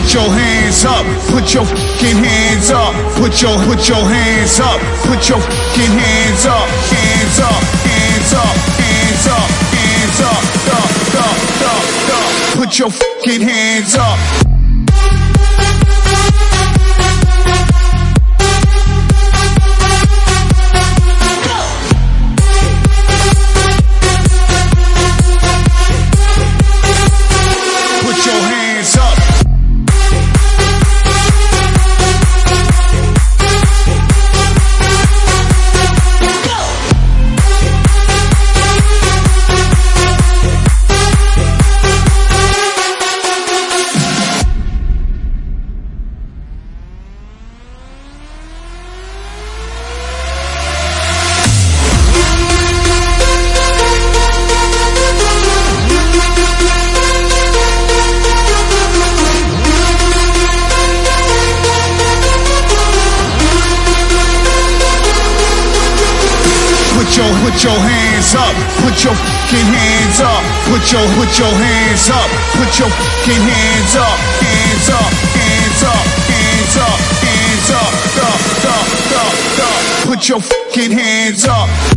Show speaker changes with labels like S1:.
S1: put your hands up, put your fucking hands up, put your hands up, put your fucking hands up, hands up, hands up, hands up, hands up, put your fucking hands up. Put your hands up, put your fucking hands up, put your hands up, put your fucking hands up, hands up, hands up, hands up, hands up, put your fucking hands up.